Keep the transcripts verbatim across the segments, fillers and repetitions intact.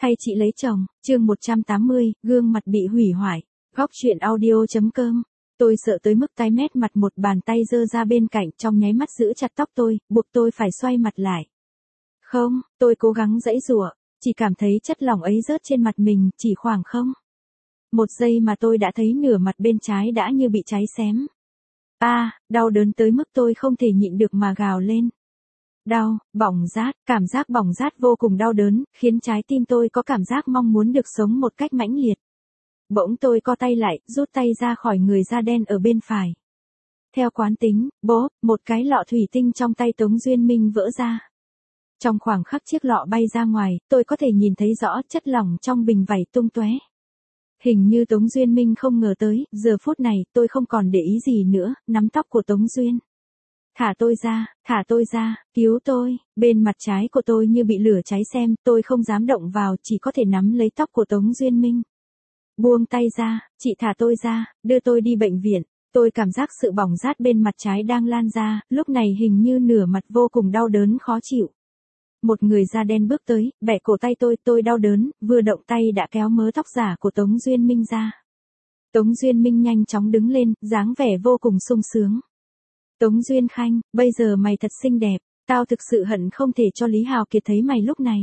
Thay chị lấy chồng, chương một trăm tám mươi, gương mặt bị hủy hoại. Góc truyện audio.com. Tôi sợ tới mức tái mét mặt, một bàn tay giơ ra bên cạnh trong nháy mắt giữ chặt tóc tôi, buộc tôi phải xoay mặt lại. Không, tôi cố gắng giãy giụa, chỉ cảm thấy chất lỏng ấy rớt trên mặt mình, chỉ khoảng không. Một giây mà tôi đã thấy nửa mặt bên trái đã như bị cháy xém. A, à, đau đớn tới mức tôi không thể nhịn được mà gào lên. Đau, bỏng rát, cảm giác bỏng rát vô cùng đau đớn, khiến trái tim tôi có cảm giác mong muốn được sống một cách mãnh liệt. Bỗng tôi co tay lại, rút tay ra khỏi người da đen ở bên phải. Theo quán tính, bốp, một cái lọ thủy tinh trong tay Tống Duyên Minh vỡ ra. Trong khoảng khắc chiếc lọ bay ra ngoài, tôi có thể nhìn thấy rõ chất lỏng trong bình vải tung tóe. Hình như Tống Duyên Minh không ngờ tới, giờ phút này tôi không còn để ý gì nữa, nắm tóc của Tống Duyên. Thả tôi ra, thả tôi ra, cứu tôi, bên mặt trái của tôi như bị lửa cháy xem, tôi không dám động vào, chỉ có thể nắm lấy tóc của Tống Duyên Minh. Buông tay ra, chị thả tôi ra, đưa tôi đi bệnh viện, tôi cảm giác sự bỏng rát bên mặt trái đang lan ra, lúc này hình như nửa mặt vô cùng đau đớn khó chịu. Một người da đen bước tới, bẻ cổ tay tôi, tôi đau đớn, vừa động tay đã kéo mớ tóc giả của Tống Duyên Minh ra. Tống Duyên Minh nhanh chóng đứng lên, dáng vẻ vô cùng sung sướng. Tống Duyên Khanh, bây giờ mày thật xinh đẹp, tao thực sự hận không thể cho Lý Hào Kiệt thấy mày lúc này.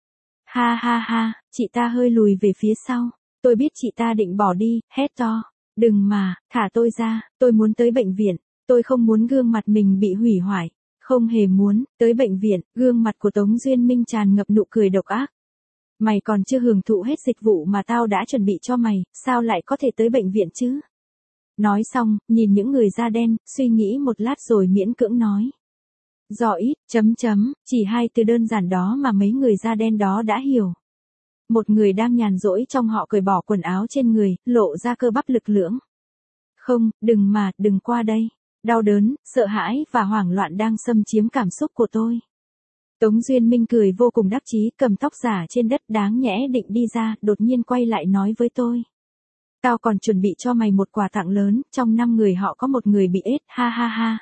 Ha ha ha, chị ta hơi lùi về phía sau, tôi biết chị ta định bỏ đi, hét to. Đừng mà, thả tôi ra, tôi muốn tới bệnh viện, tôi không muốn gương mặt mình bị hủy hoại. Không hề muốn, tới bệnh viện, gương mặt của Tống Duyên Minh tràn ngập nụ cười độc ác. Mày còn chưa hưởng thụ hết dịch vụ mà tao đã chuẩn bị cho mày, sao lại có thể tới bệnh viện chứ? Nói xong, nhìn những người da đen, suy nghĩ một lát rồi miễn cưỡng nói. Do ít, chấm chấm, chỉ hai từ đơn giản đó mà mấy người da đen đó đã hiểu. Một người đang nhàn rỗi trong họ cởi bỏ quần áo trên người, lộ ra cơ bắp lực lưỡng. Không, đừng mà, đừng qua đây. Đau đớn, sợ hãi và hoảng loạn đang xâm chiếm cảm xúc của tôi. Tống Duyên Minh cười vô cùng đắc chí, cầm tóc giả trên đất đáng nhẽ định đi ra, đột nhiên quay lại nói với tôi. Tao còn chuẩn bị cho mày một quà tặng lớn, trong năm người họ có một người bị ết, ha ha ha.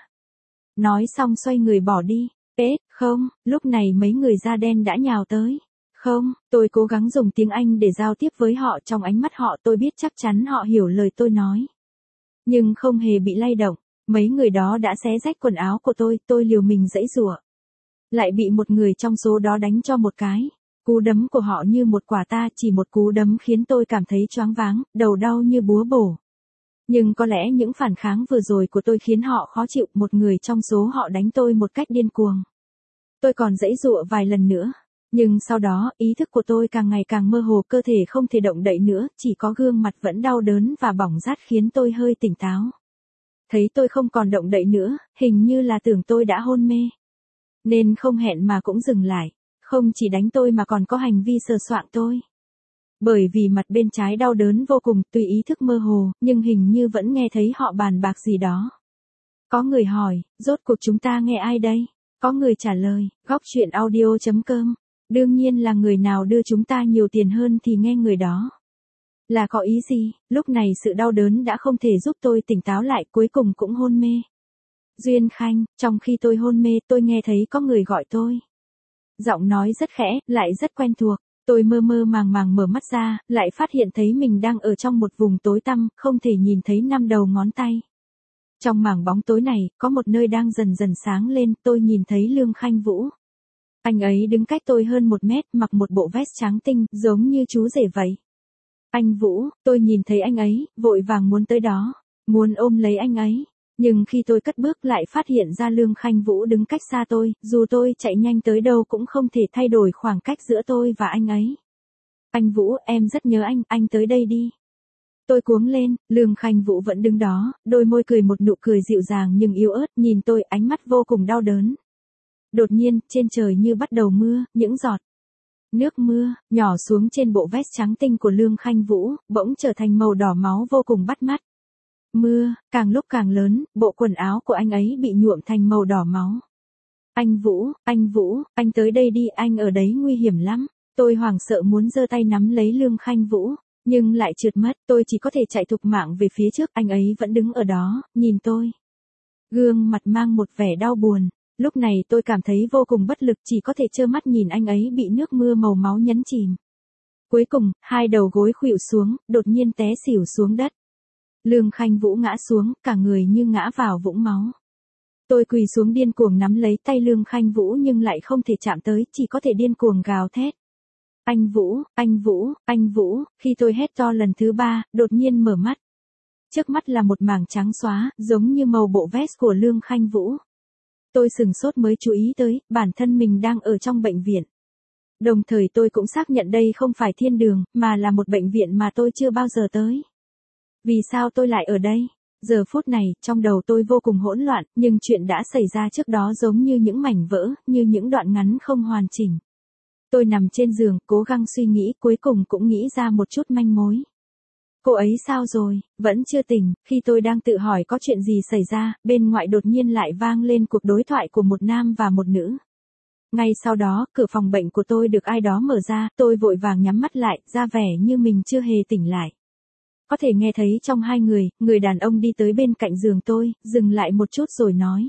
Nói xong xoay người bỏ đi. Ết, không, lúc này mấy người da đen đã nhào tới. Không, tôi cố gắng dùng tiếng Anh để giao tiếp với họ, trong ánh mắt họ tôi biết chắc chắn họ hiểu lời tôi nói. Nhưng không hề bị lay động. Mấy người đó đã xé rách quần áo của tôi, tôi liều mình giãy giụa. Lại bị một người trong số đó đánh cho một cái. Cú đấm của họ như một quả ta, chỉ một cú đấm khiến tôi cảm thấy choáng váng, đầu đau như búa bổ. Nhưng có lẽ những phản kháng vừa rồi của tôi khiến họ khó chịu, một người trong số họ đánh tôi một cách điên cuồng. Tôi còn giãy giụa vài lần nữa. Nhưng sau đó, ý thức của tôi càng ngày càng mơ hồ, cơ thể không thể động đậy nữa, chỉ có gương mặt vẫn đau đớn và bỏng rát khiến tôi hơi tỉnh táo. Thấy tôi không còn động đậy nữa, hình như là tưởng tôi đã hôn mê. Nên không hẹn mà cũng dừng lại, không chỉ đánh tôi mà còn có hành vi sờ soạng tôi. Bởi vì mặt bên trái đau đớn vô cùng, tuy ý thức mơ hồ, nhưng hình như vẫn nghe thấy họ bàn bạc gì đó. Có người hỏi, rốt cuộc chúng ta nghe ai đây? Có người trả lời, góc truyện audio.com. Đương nhiên là người nào đưa chúng ta nhiều tiền hơn thì nghe người đó. Là có ý gì? Lúc này sự đau đớn đã không thể giúp tôi tỉnh táo lại, cuối cùng cũng hôn mê. Duyên Khanh, trong khi tôi hôn mê tôi nghe thấy có người gọi tôi. Giọng nói rất khẽ, lại rất quen thuộc. Tôi mơ mơ màng màng mở mắt ra, lại phát hiện thấy mình đang ở trong một vùng tối tăm, không thể nhìn thấy năm đầu ngón tay. Trong mảng bóng tối này, có một nơi đang dần dần sáng lên, tôi nhìn thấy Lương Khanh Vũ. Anh ấy đứng cách tôi hơn một mét, mặc một bộ vest trắng tinh, giống như chú rể vậy. Anh Vũ, tôi nhìn thấy anh ấy, vội vàng muốn tới đó, muốn ôm lấy anh ấy. Nhưng khi tôi cất bước lại phát hiện ra Lương Khanh Vũ đứng cách xa tôi, dù tôi chạy nhanh tới đâu cũng không thể thay đổi khoảng cách giữa tôi và anh ấy. Anh Vũ, em rất nhớ anh, anh tới đây đi. Tôi cuống lên, Lương Khanh Vũ vẫn đứng đó, đôi môi cười một nụ cười dịu dàng nhưng yếu ớt, nhìn tôi, ánh mắt vô cùng đau đớn. Đột nhiên, trên trời như bắt đầu mưa, những giọt nước mưa, nhỏ xuống trên bộ vest trắng tinh của Lương Khanh Vũ, bỗng trở thành màu đỏ máu vô cùng bắt mắt. Mưa, càng lúc càng lớn, bộ quần áo của anh ấy bị nhuộm thành màu đỏ máu. Anh Vũ, anh Vũ, anh tới đây đi, anh ở đấy nguy hiểm lắm. Tôi hoảng sợ muốn giơ tay nắm lấy Lương Khanh Vũ, nhưng lại trượt mất, tôi chỉ có thể chạy thục mạng về phía trước, anh ấy vẫn đứng ở đó, nhìn tôi. Gương mặt mang một vẻ đau buồn. Lúc này tôi cảm thấy vô cùng bất lực, chỉ có thể trơ mắt nhìn anh ấy bị nước mưa màu máu nhấn chìm. Cuối cùng, hai đầu gối khuỵu xuống, đột nhiên té xỉu xuống đất. Lương Khanh Vũ ngã xuống, cả người như ngã vào vũng máu. Tôi quỳ xuống điên cuồng nắm lấy tay Lương Khanh Vũ nhưng lại không thể chạm tới, chỉ có thể điên cuồng gào thét. Anh Vũ, anh Vũ, anh Vũ, khi tôi hét to lần thứ ba, đột nhiên mở mắt. Trước mắt là một mảng trắng xóa, giống như màu bộ vest của Lương Khanh Vũ. Tôi sừng sốt mới chú ý tới, bản thân mình đang ở trong bệnh viện. Đồng thời tôi cũng xác nhận đây không phải thiên đường, mà là một bệnh viện mà tôi chưa bao giờ tới. Vì sao tôi lại ở đây? Giờ phút này, trong đầu tôi vô cùng hỗn loạn, nhưng chuyện đã xảy ra trước đó giống như những mảnh vỡ, như những đoạn ngắn không hoàn chỉnh. Tôi nằm trên giường, cố gắng suy nghĩ, cuối cùng cũng nghĩ ra một chút manh mối. Cô ấy sao rồi, vẫn chưa tỉnh, khi tôi đang tự hỏi có chuyện gì xảy ra, bên ngoại đột nhiên lại vang lên cuộc đối thoại của một nam và một nữ. Ngay sau đó, cửa phòng bệnh của tôi được ai đó mở ra, tôi vội vàng nhắm mắt lại, ra vẻ như mình chưa hề tỉnh lại. Có thể nghe thấy trong hai người, người đàn ông đi tới bên cạnh giường tôi, dừng lại một chút rồi nói.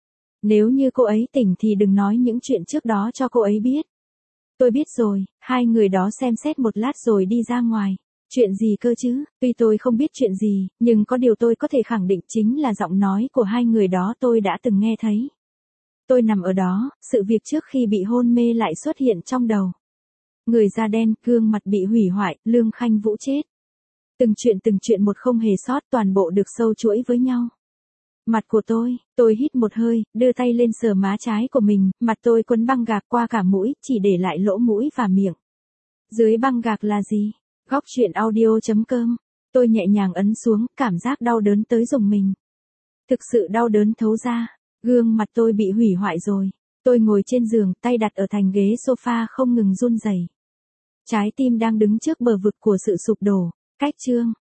Nếu như cô ấy tỉnh thì đừng nói những chuyện trước đó cho cô ấy biết. Tôi biết rồi, hai người đó xem xét một lát rồi đi ra ngoài. Chuyện gì cơ chứ, tuy tôi không biết chuyện gì, nhưng có điều tôi có thể khẳng định chính là giọng nói của hai người đó tôi đã từng nghe thấy. Tôi nằm ở đó, sự việc trước khi bị hôn mê lại xuất hiện trong đầu. Người da đen, gương mặt bị hủy hoại, Lương Khanh Vũ chết. Từng chuyện từng chuyện một không hề sót, toàn bộ được sâu chuỗi với nhau. Mặt của tôi, tôi hít một hơi, đưa tay lên sờ má trái của mình, mặt tôi quấn băng gạc qua cả mũi, chỉ để lại lỗ mũi và miệng. Dưới băng gạc là gì? Góc truyện audio chấm com. Tôi nhẹ nhàng ấn xuống, cảm giác đau đớn tới rùng mình. Thực sự đau đớn thấu ra, gương mặt tôi bị hủy hoại rồi. Tôi ngồi trên giường, tay đặt ở thành ghế sofa không ngừng run rẩy. Trái tim đang đứng trước bờ vực của sự sụp đổ. Cách chương